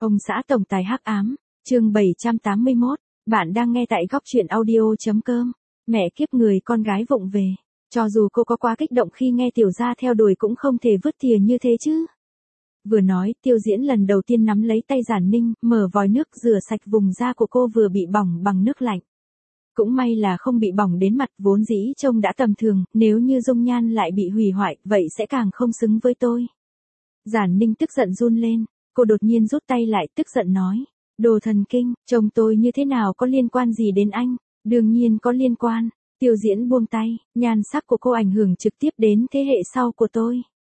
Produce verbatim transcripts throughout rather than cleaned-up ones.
Ông xã tổng tài hắc ám, chương bảy trăm tám mươi mốt, bạn đang nghe tại góc truyện audio.com. Mẹ kiếp người con gái vụng về, cho dù cô có quá kích động khi nghe Tiểu Gia theo đuổi cũng không thể vứt thìa như thế chứ. Vừa nói, Tiêu Diễn lần đầu tiên nắm lấy tay Giản Ninh, mở vòi nước rửa sạch vùng da của cô vừa bị bỏng bằng nước lạnh. Cũng may là không bị bỏng đến mặt, vốn dĩ trông đã tầm thường, nếu như dung nhan lại bị hủy hoại, vậy sẽ càng không xứng với tôi. Giản Ninh tức giận run lên, cô đột nhiên rút tay lại tức giận nói, đồ thần kinh, chồng tôi như thế nào có liên quan gì đến anh, đương nhiên có liên quan. Tiêu Diễn buông tay, nhan sắc của cô ảnh hưởng trực tiếp đến thế hệ sau của tôi.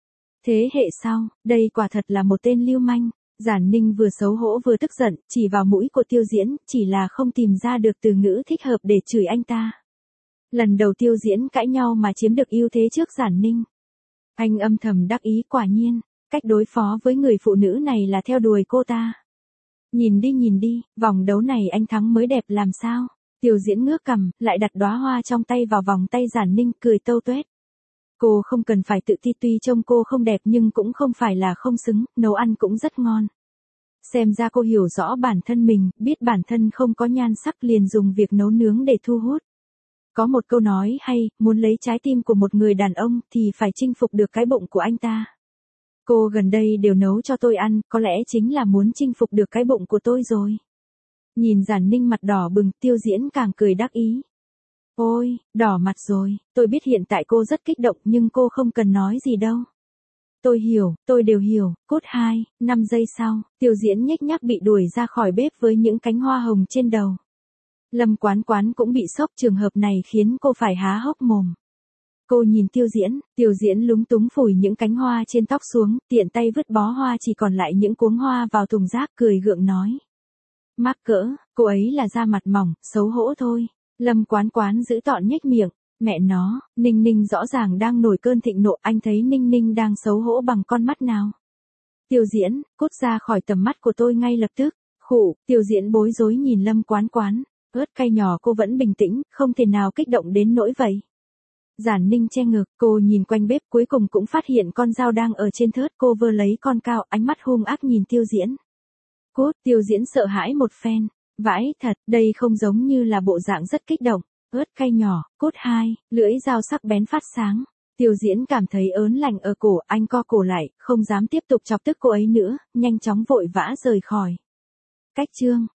Thế hệ sau, đây quả thật là một tên lưu manh. Giản Ninh vừa xấu hổ vừa tức giận, chỉ vào mũi của Tiêu Diễn, chỉ là không tìm ra được từ ngữ thích hợp để chửi anh ta. Lần đầu Tiêu Diễn cãi nhau mà chiếm được ưu thế trước Giản Ninh. Anh âm thầm đắc ý, quả nhiên, cách đối phó với người phụ nữ này là theo đuổi cô ta. Nhìn đi nhìn đi, vòng đấu này anh thắng mới đẹp làm sao? Tiêu Diễn ngước cằm, lại đặt đóa hoa trong tay vào vòng tay Giản Ninh, cười tâu tuét. Cô không cần phải tự ti, tuy trông cô không đẹp nhưng cũng không phải là không xứng, nấu ăn cũng rất ngon. Xem ra cô hiểu rõ bản thân mình, biết bản thân không có nhan sắc liền dùng việc nấu nướng để thu hút. Có một câu nói hay, muốn lấy trái tim của một người đàn ông thì phải chinh phục được cái bụng của anh ta. Cô gần đây đều nấu cho tôi ăn, có lẽ chính là muốn chinh phục được cái bụng của tôi rồi. Nhìn Giản Ninh mặt đỏ bừng, Tiêu Diễn càng cười đắc ý. Ôi, đỏ mặt rồi, tôi biết hiện tại cô rất kích động nhưng cô không cần nói gì đâu. Tôi hiểu, tôi đều hiểu, cốt hai, năm giây sau, Tiêu Diễn nhếch nhác bị đuổi ra khỏi bếp với những cánh hoa hồng trên đầu. Lâm Quán Quán cũng bị sốc, trường hợp này khiến cô phải há hốc mồm. Cô nhìn Tiêu Diễn, Tiêu Diễn lúng túng phủi những cánh hoa trên tóc xuống, tiện tay vứt bó hoa chỉ còn lại những cuống hoa vào thùng rác, cười gượng nói. Mắc cỡ, cô ấy là da mặt mỏng, xấu hổ thôi. Lâm Quán Quán giữ tọn nhếch miệng, mẹ nó, Ninh Ninh rõ ràng đang nổi cơn thịnh nộ, anh thấy Ninh Ninh đang xấu hổ bằng con mắt nào. Tiêu Diễn, cút ra khỏi tầm mắt của tôi ngay lập tức. Khụ, Tiêu Diễn bối rối nhìn Lâm Quán Quán, ớt cay nhỏ cô vẫn bình tĩnh, không thể nào kích động đến nỗi vậy. Giản Ninh che ngực, cô nhìn quanh bếp cuối cùng cũng phát hiện con dao đang ở trên thớt, cô vơ lấy con cao, ánh mắt hung ác nhìn Tiêu Diễn. Cút, Tiêu Diễn sợ hãi một phen. Vãi thật, đây không giống như là bộ dạng rất kích động. Ớt cay nhỏ, cốt hai, lưỡi dao sắc bén phát sáng. Tiêu Diễn cảm thấy ớn lạnh ở cổ, anh co cổ lại, không dám tiếp tục chọc tức cô ấy nữa, nhanh chóng vội vã rời khỏi. Cách chương